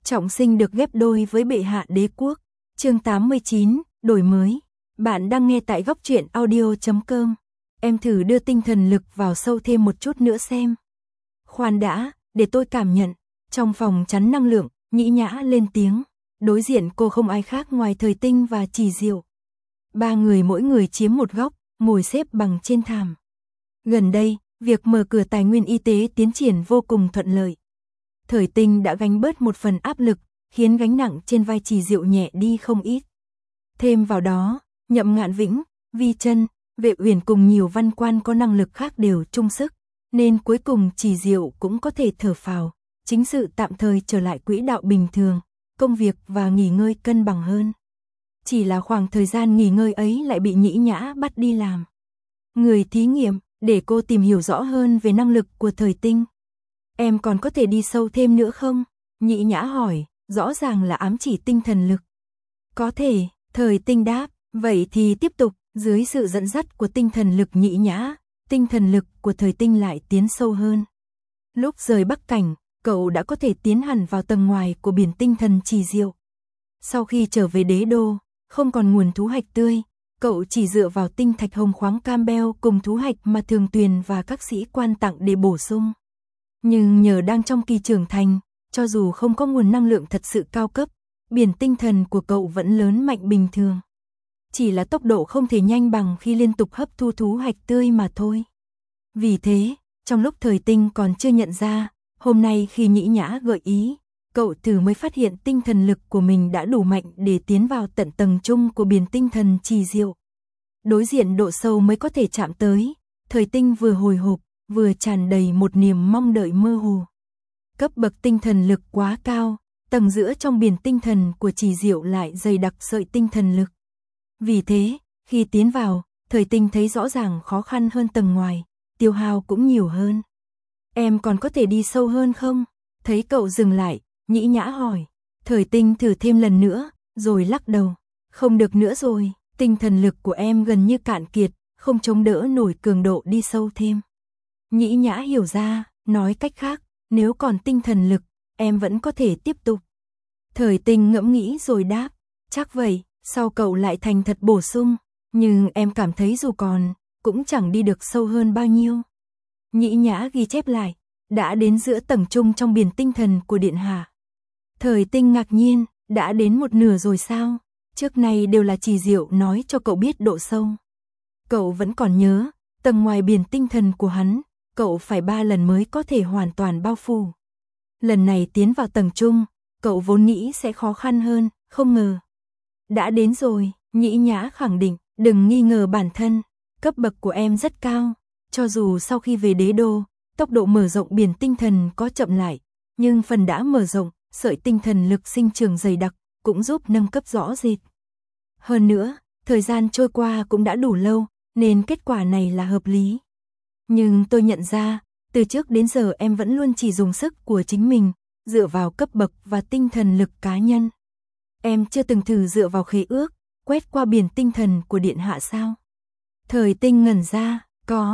Trọng sinh được ghép đôi với bệ hạ đế quốc. Chương 89, đổi mới. Bạn đang nghe tại góc truyện audio.com. Em thử đưa tinh thần lực vào sâu thêm một chút nữa xem. Khoan đã, để tôi cảm nhận. Trong phòng chắn năng lượng, Nhĩ Nhã lên tiếng. Đối diện cô không ai khác ngoài Thời Tinh và Trì Diệu. Ba người mỗi người chiếm một góc, ngồi xếp bằng trên thảm. Gần đây, việc mở cửa tài nguyên y tế tiến triển vô cùng thuận lợi. Thời Tinh đã gánh bớt một phần áp lực, khiến gánh nặng trên vai Trì Diệu nhẹ đi không ít. Thêm vào đó, Nhậm Ngạn Vĩnh, Vi Chân, Vệ Uyển cùng nhiều văn quan có năng lực khác đều chung sức, nên cuối cùng Trì Diệu cũng có thể thở phào, chính sự tạm thời trở lại quỹ đạo bình thường, công việc và nghỉ ngơi cân bằng hơn. Chỉ là khoảng thời gian nghỉ ngơi ấy lại bị Nhĩ Nhã bắt đi làm người thí nghiệm, để cô tìm hiểu rõ hơn về năng lực của Thời Tinh. Em còn có thể đi sâu thêm nữa không? Nhĩ Nhã hỏi, rõ ràng là ám chỉ tinh thần lực. Có thể, Thời Tinh đáp, vậy thì tiếp tục. Dưới sự dẫn dắt của tinh thần lực Nhĩ Nhã, tinh thần lực của Thời Tinh lại tiến sâu hơn. Lúc rời Bắc Cảnh, cậu đã có thể tiến hẳn vào tầng ngoài của biển tinh thần Trì Diệu. Sau khi trở về đế đô, không còn nguồn thú hạch tươi, cậu chỉ dựa vào tinh thạch hồng khoáng Campbell cùng thú hạch mà Thường Tuyền và các sĩ quan tặng để bổ sung. Nhưng nhờ đang trong kỳ trưởng thành, cho dù không có nguồn năng lượng thật sự cao cấp, biển tinh thần của cậu vẫn lớn mạnh bình thường. Chỉ là tốc độ không thể nhanh bằng khi liên tục hấp thu thú hạch tươi mà thôi. Vì thế, trong lúc Thời Tinh còn chưa nhận ra, hôm nay khi Nhĩ Nhã gợi ý, cậu thử mới phát hiện tinh thần lực của mình đã đủ mạnh để tiến vào tận tầng chung của biển tinh thần Trì Diệu. Đối diện độ sâu mới có thể chạm tới, Thời Tinh vừa hồi hộp, vừa tràn đầy một niềm mong đợi mơ hồ. Cấp bậc tinh thần lực quá cao, tầng giữa trong biển tinh thần của Trì Diệu lại dày đặc sợi tinh thần lực. Vì thế, khi tiến vào, Thời Tinh thấy rõ ràng khó khăn hơn tầng ngoài, tiêu hao cũng nhiều hơn. Em còn có thể đi sâu hơn không? Thấy cậu dừng lại, Nhĩ Nhã hỏi. Thời Tinh thử thêm lần nữa, rồi lắc đầu. Không được nữa rồi, tinh thần lực của em gần như cạn kiệt, không chống đỡ nổi cường độ đi sâu thêm. Nhĩ Nhã hiểu ra, nói cách khác, nếu còn tinh thần lực, em vẫn có thể tiếp tục. Thời Tinh ngẫm nghĩ rồi đáp, chắc vậy. Sau cậu lại thành thật bổ sung, nhưng em cảm thấy dù còn, cũng chẳng đi được sâu hơn bao nhiêu. Nhĩ Nhã ghi chép lại, đã đến giữa tầng trung trong biển tinh thần của Điện Hạ. Thời Tinh ngạc nhiên, đã đến một nửa rồi sao? Trước này đều là Trì Diệu nói cho cậu biết độ sâu. Cậu vẫn còn nhớ, tầng ngoài biển tinh thần của hắn, cậu phải 3 lần mới có thể hoàn toàn bao phủ. Lần này tiến vào tầng trung, cậu vốn nghĩ sẽ khó khăn hơn, không ngờ. Đã đến rồi, Nhĩ Nhã khẳng định, đừng nghi ngờ bản thân, cấp bậc của em rất cao, cho dù sau khi về đế đô, tốc độ mở rộng biển tinh thần có chậm lại, nhưng phần đã mở rộng, sợi tinh thần lực sinh trưởng dày đặc, cũng giúp nâng cấp rõ rệt. Hơn nữa, thời gian trôi qua cũng đã đủ lâu, nên kết quả này là hợp lý. Nhưng tôi nhận ra, từ trước đến giờ em vẫn luôn chỉ dùng sức của chính mình, dựa vào cấp bậc và tinh thần lực cá nhân. Em chưa từng thử dựa vào khế ước, quét qua biển tinh thần của Điện Hạ sao? Thời Tinh ngẩn ra,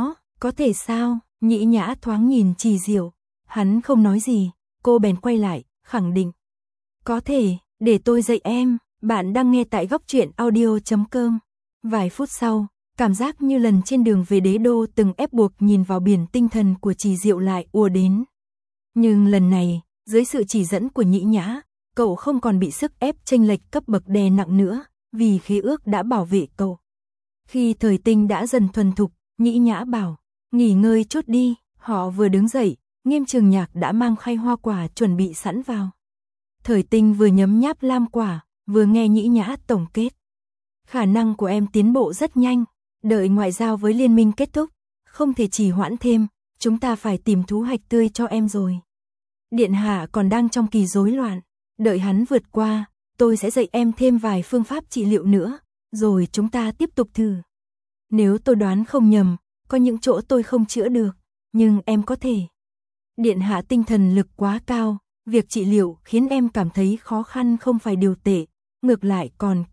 có thể sao? Nhĩ Nhã thoáng nhìn Trì Diệu, hắn không nói gì, cô bèn quay lại, khẳng định. Có thể, để tôi dạy em, bạn đang nghe tại góc truyện audio.com. Vài phút sau, cảm giác như lần trên đường về đế đô từng ép buộc nhìn vào biển tinh thần của Trì Diệu lại ùa đến. Nhưng lần này, dưới sự chỉ dẫn của Nhĩ Nhã, cậu không còn bị sức ép chênh lệch cấp bậc đè nặng nữa, vì khế ước đã bảo vệ cậu. Khi Thời Tinh đã dần thuần thục, Nhĩ Nhã bảo, nghỉ ngơi chút đi, họ vừa đứng dậy, Nghiêm Trường Nhạc đã mang khay hoa quả chuẩn bị sẵn vào. Thời Tinh vừa nhấm nháp lam quả, vừa nghe Nhĩ Nhã tổng kết. Khả năng của em tiến bộ rất nhanh, đợi ngoại giao với liên minh kết thúc, không thể trì hoãn thêm, chúng ta phải tìm thú hạch tươi cho em rồi. Điện Hạ còn đang trong kỳ rối loạn. Đợi hắn vượt qua, tôi sẽ dạy em thêm vài phương pháp trị liệu nữa, rồi chúng ta tiếp tục thử. Nếu tôi đoán không nhầm, có những chỗ tôi không chữa được, nhưng em có thể. Điện Hạ tinh thần lực quá cao, việc trị liệu khiến em cảm thấy khó khăn không phải điều tệ, ngược lại còn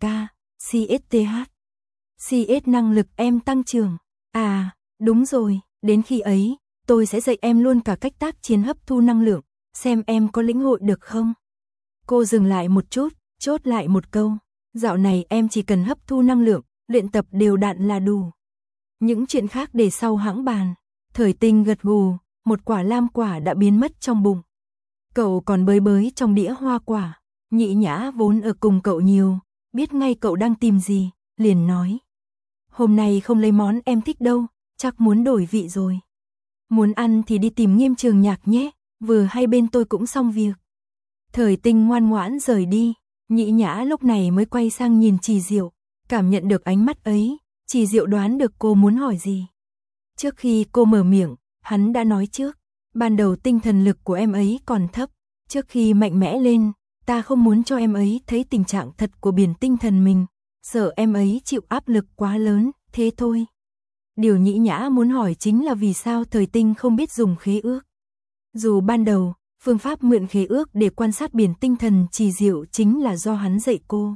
CSTH. CS năng lực em tăng trưởng. À, đúng rồi, đến khi ấy, tôi sẽ dạy em luôn cả cách tác chiến hấp thu năng lượng, xem em có lĩnh hội được không. Cô dừng lại một chút, chốt lại một câu. Dạo này em chỉ cần hấp thu năng lượng, luyện tập đều đặn là đủ. Những chuyện khác để sau hãng bàn. Thời Tinh gật gù, một quả lam quả đã biến mất trong bụng. Cậu còn bới bới trong đĩa hoa quả. Nhị Nhã vốn ở cùng cậu nhiều, biết ngay cậu đang tìm gì, liền nói. Hôm nay không lấy món em thích đâu, chắc muốn đổi vị rồi. Muốn ăn thì đi tìm Nghiêm Trường Nhạc nhé, vừa hay bên tôi cũng xong việc. Thời Tinh ngoan ngoãn rời đi, Nhị Nhã lúc này mới quay sang nhìn Trì Diệu, cảm nhận được ánh mắt ấy, Trì Diệu đoán được cô muốn hỏi gì. Trước khi cô mở miệng, hắn đã nói trước, ban đầu tinh thần lực của em ấy còn thấp, trước khi mạnh mẽ lên, ta không muốn cho em ấy thấy tình trạng thật của biển tinh thần mình, sợ em ấy chịu áp lực quá lớn, thế thôi. Điều Nhĩ Nhã muốn hỏi chính là vì sao Thời Tinh không biết dùng khế ước. Dù ban đầu, phương pháp mượn khế ước để quan sát biển tinh thần Trì Diệu chính là do hắn dạy cô.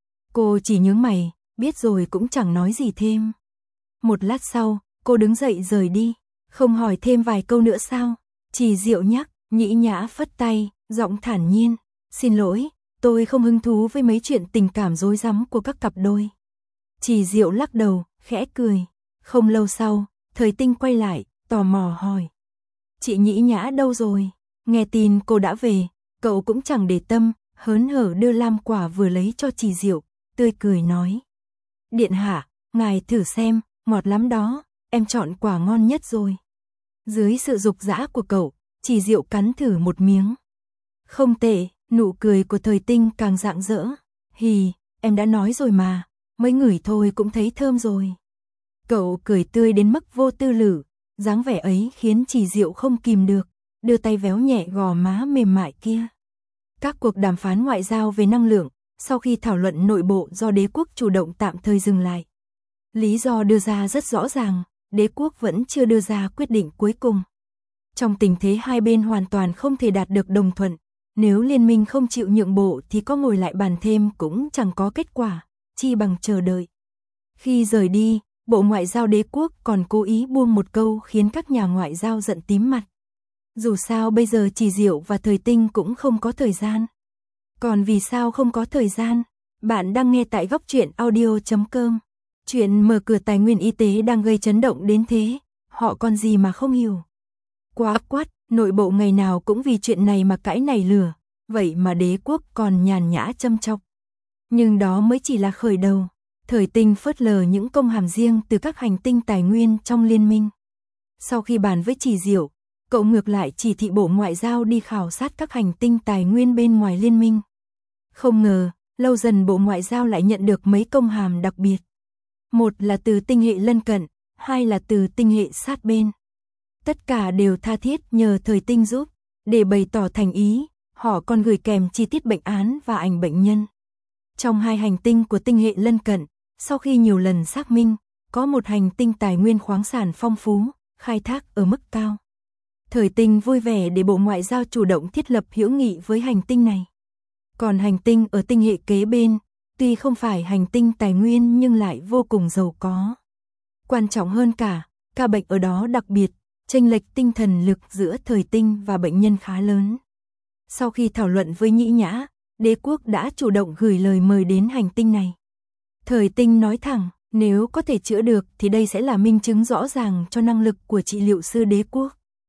Cô chỉ nhướng mày, biết rồi cũng chẳng nói gì thêm. Một lát sau, cô đứng dậy rời đi, không hỏi thêm vài câu nữa sao? Trì Diệu nhắc, Nhĩ Nhã phất tay, giọng thản nhiên, xin lỗi, tôi không hứng thú với mấy chuyện tình cảm rối rắm của các cặp đôi. Trì Diệu lắc đầu, khẽ cười. Không lâu sau, Thời Tinh quay lại, tò mò hỏi. Chị Nhĩ Nhã đâu rồi? Nghe tin cô đã về, cậu cũng chẳng để tâm, hớn hở đưa lam quả vừa lấy cho Trì Diệu, tươi cười nói. Điện hạ, ngài thử xem, ngọt lắm đó, em chọn quả ngon nhất rồi. Dưới sự dục dã của cậu, Trì Diệu cắn thử một miếng. Không tệ, nụ cười của Thời Tinh càng rạng rỡ. Hì, em đã nói rồi mà, mới ngửi thôi cũng thấy thơm rồi. Cậu cười tươi đến mức vô tư lự, dáng vẻ ấy khiến Trì Diệu không kìm được, đưa tay véo nhẹ gò má mềm mại kia. Các cuộc đàm phán ngoại giao về năng lượng, sau khi thảo luận nội bộ do đế quốc chủ động tạm thời dừng lại. Lý do đưa ra rất rõ ràng, đế quốc vẫn chưa đưa ra quyết định cuối cùng. Trong tình thế hai bên hoàn toàn không thể đạt được đồng thuận, nếu liên minh không chịu nhượng bộ thì có ngồi lại bàn thêm cũng chẳng có kết quả, chi bằng chờ đợi. Khi rời đi, Bộ Ngoại giao đế quốc còn cố ý buông một câu khiến các nhà ngoại giao giận tím mặt. Dù sao bây giờ Trì Diệu và Thời Tinh cũng không có thời gian. Còn vì sao không có thời gian? Bạn đang nghe tại Góc Truyện Audio.com. Chuyện mở cửa tài nguyên y tế đang gây chấn động đến thế, họ còn gì mà không hiểu. Quá quát, nội bộ ngày nào cũng vì chuyện này mà cãi nảy lửa, vậy mà đế quốc còn nhàn nhã châm chọc. Nhưng đó mới chỉ là khởi đầu. Thời Tinh phớt lờ những công hàm riêng từ các hành tinh tài nguyên trong liên minh. Sau khi bàn với Trì Diệu, cậu ngược lại chỉ thị Bộ Ngoại giao đi khảo sát các hành tinh tài nguyên bên ngoài liên minh. Không ngờ, lâu dần Bộ Ngoại giao lại nhận được mấy công hàm đặc biệt. Một là từ tinh hệ lân cận, hai là từ tinh hệ sát bên. Tất cả đều tha thiết nhờ Thời Tinh giúp, để bày tỏ thành ý, họ còn gửi kèm chi tiết bệnh án và ảnh bệnh nhân. Trong hai hành tinh của tinh hệ lân cận, sau khi nhiều lần xác minh, có một hành tinh tài nguyên khoáng sản phong phú, khai thác ở mức cao. Thời Tinh vui vẻ để Bộ Ngoại giao chủ động thiết lập hữu nghị với hành tinh này. Còn hành tinh ở tinh hệ kế bên, tuy không phải hành tinh tài nguyên nhưng lại vô cùng giàu có. Quan trọng hơn cả, ca bệnh ở đó đặc biệt, chênh lệch tinh thần lực giữa Thời Tinh và bệnh nhân khá lớn. Sau khi thảo luận với Nhĩ Nhã, đế quốc đã chủ động gửi lời mời đến hành tinh này. Thời Tinh nói thẳng, nếu có thể chữa được thì đây sẽ là minh chứng rõ ràng cho năng lực của trị liệu sư đế quốc.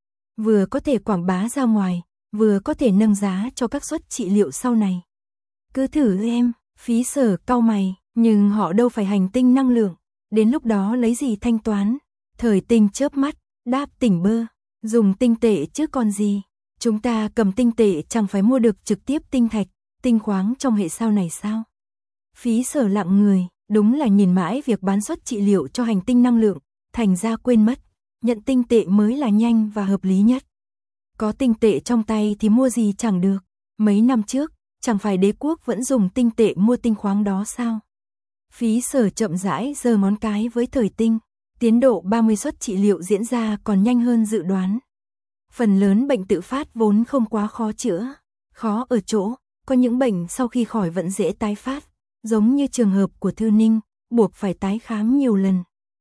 Vừa có thể quảng bá ra ngoài, vừa có thể nâng giá cho các suất trị liệu sau này. Cứ thử em, Phí Sở cau mày, nhưng họ đâu phải hành tinh năng lượng, đến lúc đó lấy gì thanh toán? Thời Tinh chớp mắt, đáp tỉnh bơ, dùng tinh tệ chứ còn gì. Chúng ta cầm tinh tệ chẳng phải mua được trực tiếp tinh thạch, tinh khoáng trong hệ sao này sao? Phí Sở lặng người, đúng là nhìn mãi việc bán suất trị liệu cho hành tinh năng lượng, thành ra quên mất, nhận tinh tệ mới là nhanh và hợp lý nhất. Có tinh tệ trong tay thì mua gì chẳng được, mấy năm trước, chẳng phải đế quốc vẫn dùng tinh tệ mua tinh khoáng đó sao? Phí Sở chậm rãi giơ ngón cái với Thời Tinh, tiến độ 30 suất trị liệu diễn ra còn nhanh hơn dự đoán. Phần lớn bệnh tự phát vốn không quá khó chữa, khó ở chỗ, có những bệnh sau khi khỏi vẫn dễ tái phát, giống như trường hợp của Thư Ninh, buộc phải tái khám nhiều lần.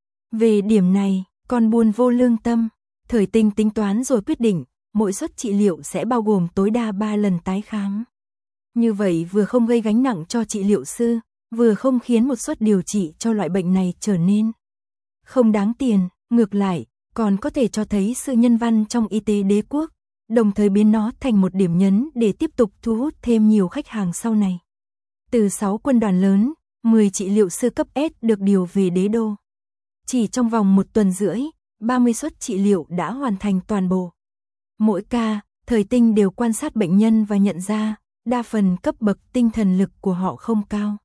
Về điểm này, còn buồn vô lương tâm, Thời Tinh tính toán rồi quyết định, mỗi suất trị liệu sẽ bao gồm tối đa 3 lần tái khám. Như vậy vừa không gây gánh nặng cho trị liệu sư, vừa không khiến một suất điều trị cho loại bệnh này trở nên không đáng tiền, ngược lại, còn có thể cho thấy sự nhân văn trong y tế đế quốc, đồng thời biến nó thành một điểm nhấn để tiếp tục thu hút thêm nhiều khách hàng sau này. Từ 6 quân đoàn lớn, 10 trị liệu sư cấp S được điều về đế đô. Chỉ trong vòng 1 tuần rưỡi, 30 suất trị liệu đã hoàn thành toàn bộ. Mỗi ca, Thời Tinh đều quan sát bệnh nhân và nhận ra, đa phần cấp bậc tinh thần lực của họ không cao.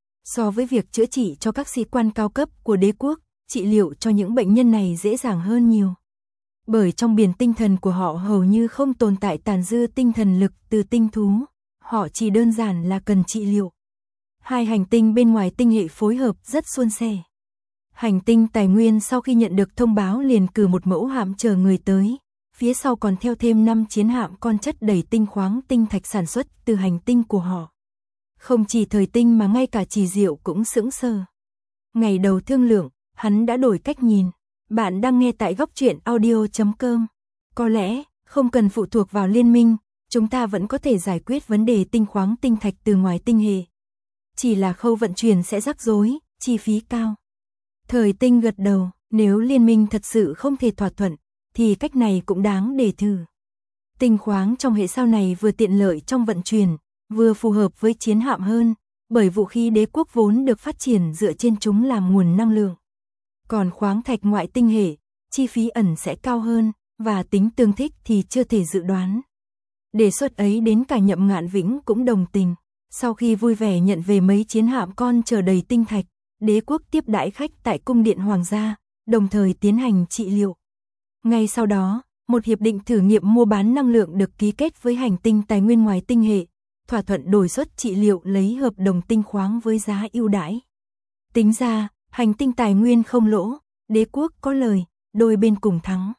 So với việc chữa trị cho các sĩ quan cao cấp của đế quốc, trị liệu cho những bệnh nhân này dễ dàng hơn nhiều. Bởi trong biển tinh thần của họ hầu như không tồn tại tàn dư tinh thần lực từ tinh thú, họ chỉ đơn giản là cần trị liệu. Hai hành tinh bên ngoài tinh hệ phối hợp rất suôn sẻ. Hành tinh Tài Nguyên sau khi nhận được thông báo liền cử một mẫu hạm chờ người tới, phía sau còn theo thêm 5 chiến hạm con chất đầy tinh khoáng tinh thạch sản xuất từ hành tinh của họ. Không chỉ Thời Tinh mà ngay cả Trì Diệu cũng sững sờ. Ngày đầu thương lượng, hắn đã đổi cách nhìn. Bạn đang nghe tại góc truyện audio.com. Có lẽ, không cần phụ thuộc vào liên minh, chúng ta vẫn có thể giải quyết vấn đề tinh khoáng tinh thạch từ ngoài tinh hệ. Chỉ là khâu vận chuyển sẽ rắc rối, chi phí cao. Thời Tinh gật đầu, nếu liên minh thật sự không thể thỏa thuận, thì cách này cũng đáng để thử. Tinh khoáng trong hệ sao này vừa tiện lợi trong vận chuyển, vừa phù hợp với chiến hạm hơn, bởi vũ khí đế quốc vốn được phát triển dựa trên chúng làm nguồn năng lượng. Còn khoáng thạch ngoại tinh hệ, chi phí ẩn sẽ cao hơn, và tính tương thích thì chưa thể dự đoán. Đề xuất ấy đến cả Nhậm Ngạn Vĩnh cũng đồng tình. Sau khi vui vẻ nhận về mấy chiến hạm con chở đầy tinh thạch, đế quốc tiếp đãi khách tại cung điện hoàng gia, đồng thời tiến hành trị liệu. Ngay sau đó, một hiệp định thử nghiệm mua bán năng lượng được ký kết với hành tinh Tài Nguyên ngoài tinh hệ, thỏa thuận đổi suất trị liệu lấy hợp đồng tinh khoáng với giá ưu đãi. Tính ra, hành tinh Tài Nguyên không lỗ, đế quốc có lời, đôi bên cùng thắng.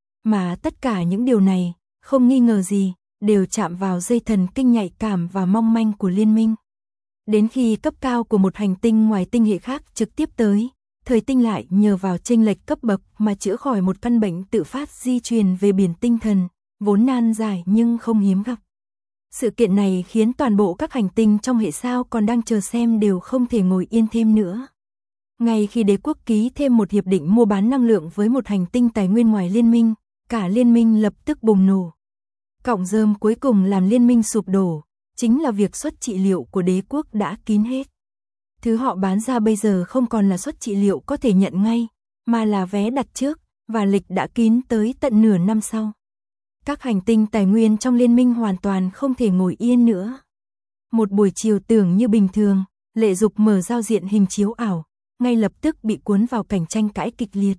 Mà tất cả những điều này, không nghi ngờ gì, đều chạm vào dây thần kinh nhạy cảm và mong manh của liên minh. Đến khi cấp cao của một hành tinh ngoài tinh hệ khác trực tiếp tới, Thời Tinh lại nhờ vào chênh lệch cấp bậc mà chữa khỏi một căn bệnh tự phát di truyền về biển tinh thần, vốn nan giải nhưng không hiếm gặp. Sự kiện này khiến toàn bộ các hành tinh trong hệ sao còn đang chờ xem đều không thể ngồi yên thêm nữa. Ngay khi đế quốc ký thêm một hiệp định mua bán năng lượng với một hành tinh tài nguyên ngoài liên minh, cả liên minh lập tức bùng nổ. Cọng rơm cuối cùng làm liên minh sụp đổ, chính là việc suất trị liệu của đế quốc đã kín hết. Thứ họ bán ra bây giờ không còn là suất trị liệu có thể nhận ngay, mà là vé đặt trước, và lịch đã kín tới tận nửa năm sau. Các hành tinh tài nguyên trong liên minh hoàn toàn không thể ngồi yên nữa. Một buổi chiều tưởng như bình thường, Lệ Dục mở giao diện hình chiếu ảo, ngay lập tức bị cuốn vào cảnh tranh cãi kịch liệt.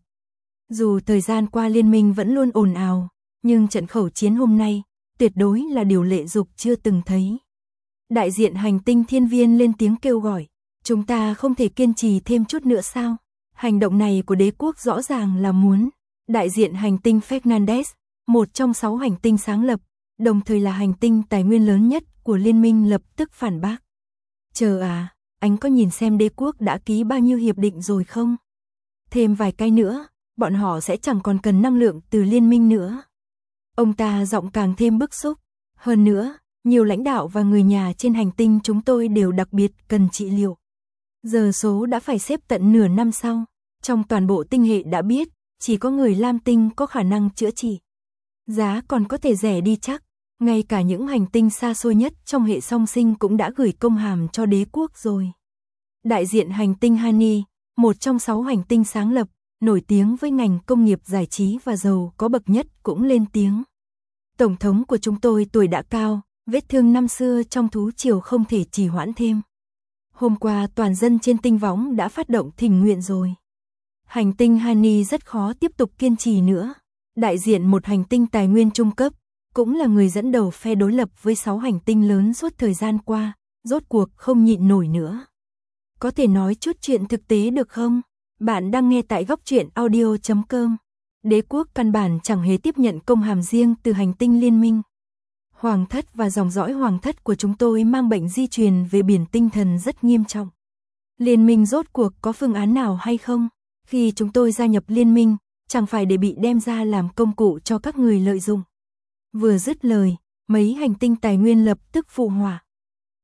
Dù thời gian qua liên minh vẫn luôn ồn ào, nhưng trận khẩu chiến hôm nay, tuyệt đối là điều Lệ Dục chưa từng thấy. Đại diện hành tinh Thiên Viên lên tiếng kêu gọi, chúng ta không thể kiên trì thêm chút nữa sao? Hành động này của đế quốc rõ ràng là muốn. Đại diện hành tinh Fernandez, một trong 6 hành tinh sáng lập, đồng thời là hành tinh tài nguyên lớn nhất của liên minh lập tức phản bác. Chờ à, anh có nhìn xem đế quốc đã ký bao nhiêu hiệp định rồi không? Thêm vài cái nữa, bọn họ sẽ chẳng còn cần năng lượng từ liên minh nữa. Ông ta giọng càng thêm bức xúc. Hơn nữa, nhiều lãnh đạo và người nhà trên hành tinh chúng tôi đều đặc biệt cần trị liệu. Giờ số đã phải xếp tận nửa năm sau. Trong toàn bộ tinh hệ đã biết, chỉ có người Lam Tinh có khả năng chữa trị. Giá còn có thể rẻ đi chắc. Ngay cả những hành tinh xa xôi nhất trong hệ song sinh cũng đã gửi công hàm cho đế quốc rồi. Đại diện hành tinh Hani, một trong 6 hành tinh sáng lập, nổi tiếng với ngành công nghiệp giải trí và giàu có bậc nhất cũng lên tiếng. Tổng thống của chúng tôi tuổi đã cao, vết thương năm xưa trong thú triều không thể trì hoãn thêm. Hôm qua toàn dân trên tinh võng đã phát động thỉnh nguyện rồi. Hành tinh Hani rất khó tiếp tục kiên trì nữa. Đại diện một hành tinh tài nguyên trung cấp, cũng là người dẫn đầu phe đối lập với 6 hành tinh lớn suốt thời gian qua, rốt cuộc không nhịn nổi nữa. Có thể nói chút chuyện thực tế được không? Bạn đang nghe tại góc truyện audio.com. Đế quốc căn bản chẳng hề tiếp nhận công hàm riêng từ hành tinh liên minh. Hoàng thất và dòng dõi hoàng thất của chúng tôi mang bệnh di truyền về biển tinh thần rất nghiêm trọng. Liên minh rốt cuộc có phương án nào hay không? Khi chúng tôi gia nhập liên minh, chẳng phải để bị đem ra làm công cụ cho các người lợi dụng. Vừa dứt lời, mấy hành tinh tài nguyên lập tức phụ họa.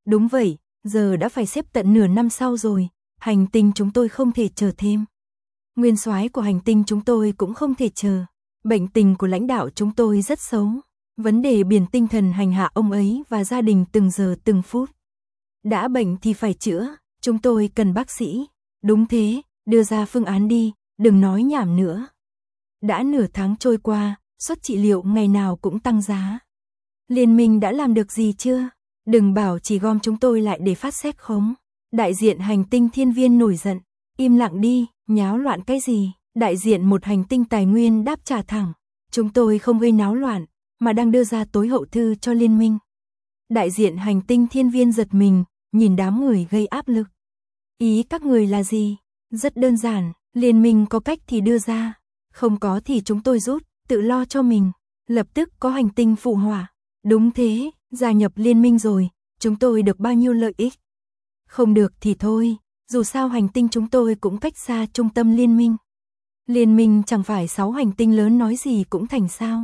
Đúng vậy, giờ đã phải xếp tận nửa năm sau rồi, hành tinh chúng tôi không thể chờ thêm. Nguyên soái của hành tinh chúng tôi cũng không thể chờ. Bệnh tình của lãnh đạo chúng tôi rất xấu. Vấn đề biển tinh thần hành hạ ông ấy và gia đình từng giờ từng phút. Đã bệnh thì phải chữa, chúng tôi cần bác sĩ. Đúng thế, đưa ra phương án đi, đừng nói nhảm nữa. Đã nửa tháng trôi qua, suất trị liệu ngày nào cũng tăng giá. Liên minh đã làm được gì chưa? Đừng bảo chỉ gom chúng tôi lại để phát xét khống. Đại diện hành tinh thiên viên nổi giận. Im lặng đi, nháo loạn cái gì? Đại diện một hành tinh tài nguyên đáp trả thẳng. Chúng tôi không gây náo loạn, mà đang đưa ra tối hậu thư cho liên minh. Đại diện hành tinh thiên viên giật mình, nhìn đám người gây áp lực. Ý các người là gì? Rất đơn giản, liên minh có cách thì đưa ra. Không có thì chúng tôi rút, tự lo cho mình. Lập tức có hành tinh phụ họa. Đúng thế, gia nhập liên minh rồi, chúng tôi được bao nhiêu lợi ích? Không được thì thôi, dù sao hành tinh chúng tôi cũng cách xa trung tâm liên minh. Liên minh chẳng phải 6 hành tinh lớn nói gì cũng thành sao.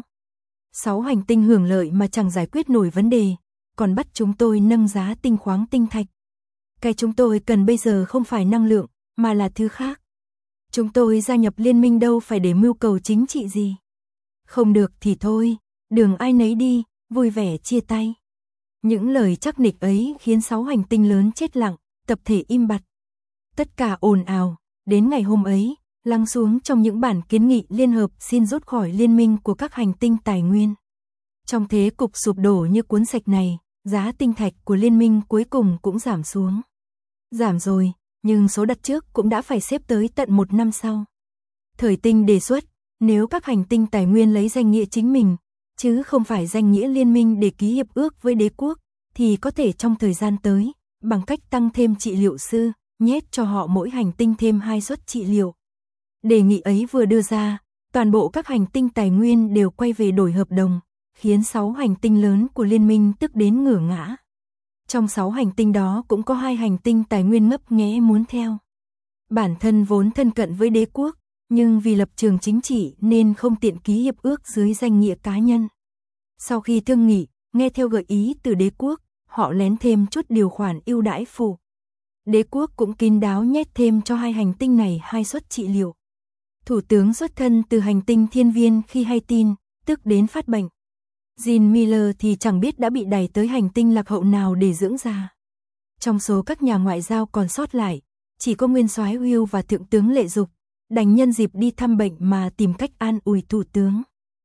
6 hành tinh hưởng lợi mà chẳng giải quyết nổi vấn đề, còn bắt chúng tôi nâng giá tinh khoáng tinh thạch. Cái chúng tôi cần bây giờ không phải năng lượng, mà là thứ khác. Chúng tôi gia nhập liên minh đâu phải để mưu cầu chính trị gì. Không được thì thôi, đường ai nấy đi, vui vẻ chia tay. Những lời chắc nịch ấy khiến 6 hành tinh lớn chết lặng, tập thể im bặt. Tất cả ồn ào, đến ngày hôm ấy, lắng xuống trong những bản kiến nghị liên hợp xin rút khỏi liên minh của các hành tinh tài nguyên. Trong thế cục sụp đổ như cuốn sạch này, giá tinh thạch của liên minh cuối cùng cũng giảm xuống. Giảm rồi, nhưng số đặt trước cũng đã phải xếp tới tận 1 năm sau. Thời tinh đề xuất, nếu các hành tinh tài nguyên lấy danh nghĩa chính mình, chứ không phải danh nghĩa liên minh để ký hiệp ước với đế quốc, thì có thể trong thời gian tới, bằng cách tăng thêm trị liệu sư, nhét cho họ mỗi hành tinh thêm 2 suất trị liệu. Đề nghị ấy vừa đưa ra, toàn bộ các hành tinh tài nguyên đều quay về đổi hợp đồng, khiến 6 hành tinh lớn của liên minh tức đến ngửa ngã. Trong 6 hành tinh đó cũng có 2 hành tinh tài nguyên ngấp nghé muốn theo. Bản thân vốn thân cận với đế quốc, nhưng vì lập trường chính trị nên không tiện ký hiệp ước dưới danh nghĩa cá nhân. Sau khi thương nghị, nghe theo gợi ý từ đế quốc, họ lén thêm chút điều khoản ưu đãi phụ. Đế quốc cũng kín đáo nhét thêm cho 2 hành tinh này 2 suất trị liệu. Thủ tướng xuất thân từ hành tinh thiên viên khi hay tin, tức đến phát bệnh. Jean Miller thì chẳng biết đã bị đẩy tới hành tinh lạc hậu nào để dưỡng già. Trong số các nhà ngoại giao còn sót lại, chỉ có nguyên soái Will và thượng tướng Lệ Dục, đành nhân dịp đi thăm bệnh mà tìm cách an ủi thủ tướng.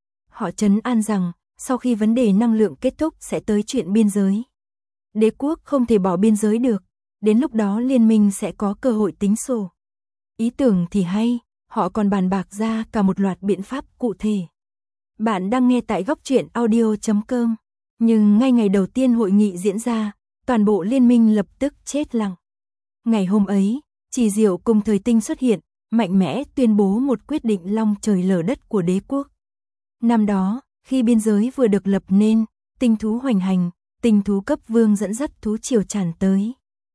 Họ trấn an rằng, sau khi vấn đề năng lượng kết thúc sẽ tới chuyện biên giới. Đế quốc không thể bỏ biên giới được, đến lúc đó liên minh sẽ có cơ hội tính sổ. Ý tưởng thì hay, họ còn bàn bạc ra cả một loạt biện pháp cụ thể. Bạn đang nghe tại góc truyện audio.com, nhưng ngay ngày đầu tiên hội nghị diễn ra, toàn bộ liên minh lập tức chết lặng. Ngày hôm ấy, Chỉ Diệu cùng Thời Tinh xuất hiện, mạnh mẽ tuyên bố một quyết định long trời lở đất của đế quốc. Năm đó, khi biên giới vừa được lập nên, tinh thú hoành hành, tinh thú cấp vương dẫn dắt thú triều tràn tới.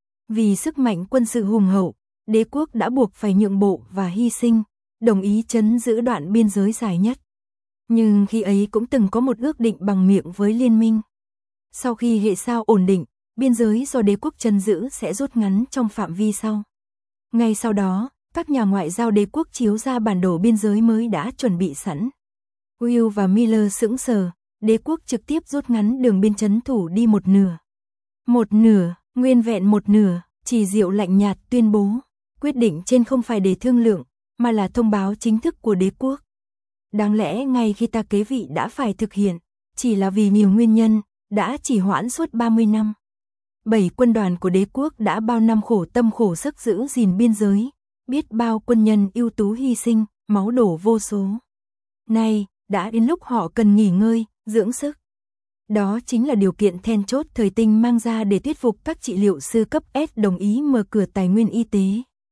Vì sức mạnh quân sự hùng hậu, đế quốc đã buộc phải nhượng bộ và hy sinh, đồng ý trấn giữ đoạn biên giới dài nhất. Nhưng khi ấy cũng từng có một ước định bằng miệng với liên minh. Sau khi hệ sao ổn định, biên giới do đế quốc trấn giữ sẽ rút ngắn trong phạm vi sau. Ngay sau đó, các nhà ngoại giao đế quốc chiếu ra bản đồ biên giới mới đã chuẩn bị sẵn. Will và Miller sững sờ, đế quốc trực tiếp rút ngắn đường biên trấn thủ đi một nửa. Một nửa, nguyên vẹn một nửa, Chỉ Diệu lạnh nhạt tuyên bố. Quyết định trên không phải để thương lượng, mà là thông báo chính thức của đế quốc. Đáng lẽ ngay khi ta kế vị đã phải thực hiện, chỉ là vì nhiều nguyên nhân, đã trì hoãn suốt 30 năm. 7 quân đoàn của đế quốc đã bao năm khổ tâm khổ sức giữ gìn biên giới, biết bao quân nhân ưu tú hy sinh, máu đổ vô số. Nay, đã đến lúc họ cần nghỉ ngơi, dưỡng sức. Đó chính là điều kiện then chốt Thời Tinh mang ra để thuyết phục các trị liệu sư cấp S đồng ý mở cửa tài nguyên y tế.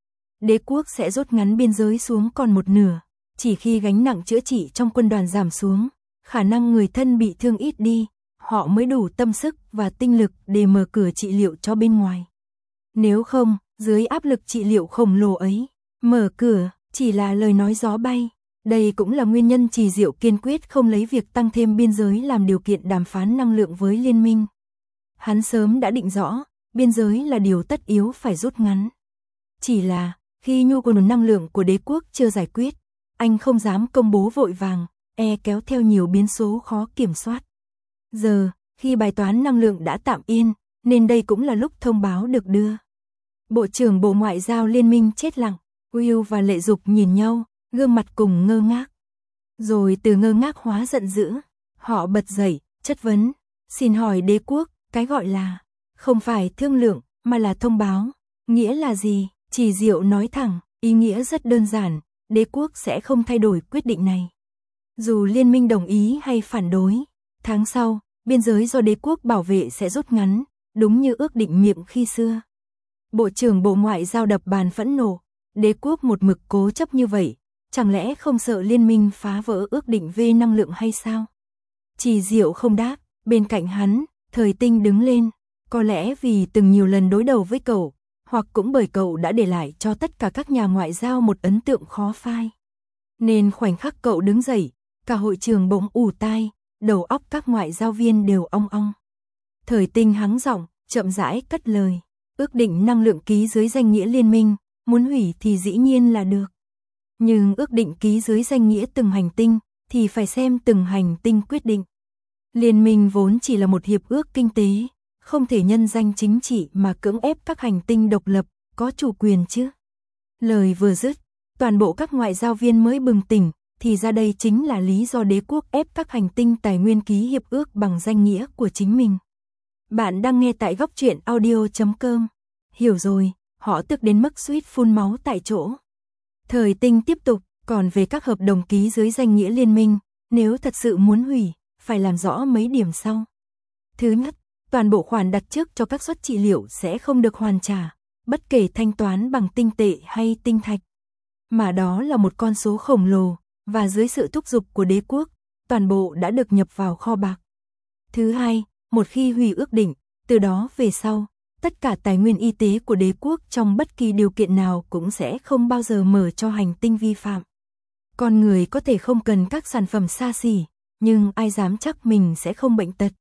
Đế quốc sẽ rút ngắn biên giới xuống còn một nửa, chỉ khi gánh nặng chữa trị trong quân đoàn giảm xuống, khả năng người thân bị thương ít đi, họ mới đủ tâm sức và tinh lực để mở cửa trị liệu cho bên ngoài. Nếu không, dưới áp lực trị liệu khổng lồ ấy, mở cửa chỉ là lời nói gió bay. Đây cũng là nguyên nhân Chỉ Diệu kiên quyết không lấy việc tăng thêm biên giới làm điều kiện đàm phán năng lượng với liên minh. Hắn sớm đã định rõ, biên giới là điều tất yếu phải rút ngắn. Chỉ là, khi nhu cầu năng lượng của đế quốc chưa giải quyết, anh không dám công bố vội vàng, kéo theo nhiều biến số khó kiểm soát. Giờ, khi bài toán năng lượng đã tạm yên, nên đây cũng là lúc thông báo được đưa. Bộ trưởng Bộ Ngoại giao Liên minh chết lặng, Will và Lệ Dục nhìn nhau, gương mặt cùng ngơ ngác. Rồi từ ngơ ngác hóa giận dữ, họ bật dậy, chất vấn, xin hỏi đế quốc, cái gọi là, không phải thương lượng, mà là thông báo, nghĩa là gì? Chỉ Diệu nói thẳng, ý nghĩa rất đơn giản, đế quốc sẽ không thay đổi quyết định này. Dù liên minh đồng ý hay phản đối, tháng sau, biên giới do đế quốc bảo vệ sẽ rút ngắn, đúng như ước định miệng khi xưa. Bộ trưởng Bộ Ngoại giao đập bàn phẫn nộ, đế quốc một mực cố chấp như vậy, chẳng lẽ không sợ liên minh phá vỡ ước định về năng lượng hay sao? Chỉ Diệu không đáp, bên cạnh hắn, Thời Tinh đứng lên, có lẽ vì từng nhiều lần đối đầu với cậu, hoặc cũng bởi cậu đã để lại cho tất cả các nhà ngoại giao một ấn tượng khó phai. Nên khoảnh khắc cậu đứng dậy, cả hội trường bỗng ù tai, đầu óc các ngoại giao viên đều ong ong. Thời Tinh hắng giọng, chậm rãi cất lời, ước định năng lượng ký dưới danh nghĩa liên minh, muốn hủy thì dĩ nhiên là được. Nhưng ước định ký dưới danh nghĩa từng hành tinh, thì phải xem từng hành tinh quyết định. Liên minh vốn chỉ là một hiệp ước kinh tế, không thể nhân danh chính trị mà cưỡng ép các hành tinh độc lập, có chủ quyền chứ. Lời vừa dứt, toàn bộ các ngoại giao viên mới bừng tỉnh, thì ra đây chính là lý do đế quốc ép các hành tinh tài nguyên ký hiệp ước bằng danh nghĩa của chính mình. Bạn đang nghe tại Góc Truyện Audio.com. Hiểu rồi, họ tức đến mức suýt phun máu tại chỗ. Thời Tinh tiếp tục, còn về các hợp đồng ký dưới danh nghĩa liên minh, nếu thật sự muốn hủy, phải làm rõ mấy điểm sau. Thứ nhất, toàn bộ khoản đặt trước cho các suất trị liệu sẽ không được hoàn trả, bất kể thanh toán bằng tinh tệ hay tinh thạch. Mà đó là một con số khổng lồ, và dưới sự thúc giục của đế quốc, toàn bộ đã được nhập vào kho bạc. Thứ hai, một khi hủy ước định, từ đó về sau, tất cả tài nguyên y tế của đế quốc trong bất kỳ điều kiện nào cũng sẽ không bao giờ mở cho hành tinh vi phạm. Con người có thể không cần các sản phẩm xa xỉ, nhưng ai dám chắc mình sẽ không bệnh tật.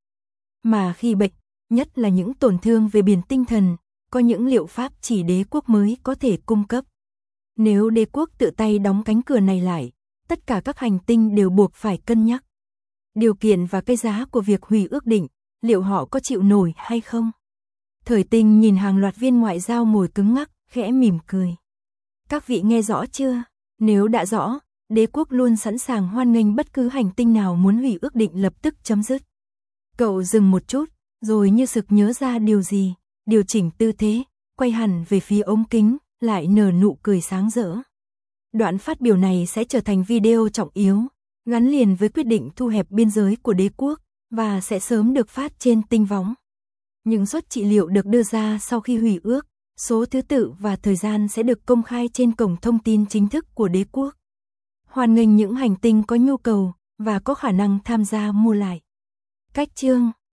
Mà khi bệnh, nhất là những tổn thương về biển tinh thần, có những liệu pháp chỉ đế quốc mới có thể cung cấp. Nếu đế quốc tự tay đóng cánh cửa này lại, tất cả các hành tinh đều buộc phải cân nhắc điều kiện và cái giá của việc hủy ước định, liệu họ có chịu nổi hay không. Thời Tinh nhìn hàng loạt viên ngoại giao ngồi cứng ngắc, khẽ mỉm cười. Các vị nghe rõ chưa? Nếu đã rõ, đế quốc luôn sẵn sàng hoan nghênh bất cứ hành tinh nào muốn hủy ước định lập tức chấm dứt. Cậu dừng một chút, rồi như sực nhớ ra điều gì, điều chỉnh tư thế, quay hẳn về phía ống kính, lại nở nụ cười sáng rỡ. Đoạn phát biểu này sẽ trở thành video trọng yếu, gắn liền với quyết định thu hẹp biên giới của đế quốc, và sẽ sớm được phát trên tinh võng. Những suất trị liệu được đưa ra sau khi hủy ước, số thứ tự và thời gian sẽ được công khai trên cổng thông tin chính thức của đế quốc. Hoan nghênh những hành tinh có nhu cầu và có khả năng tham gia mua lại. Cách chương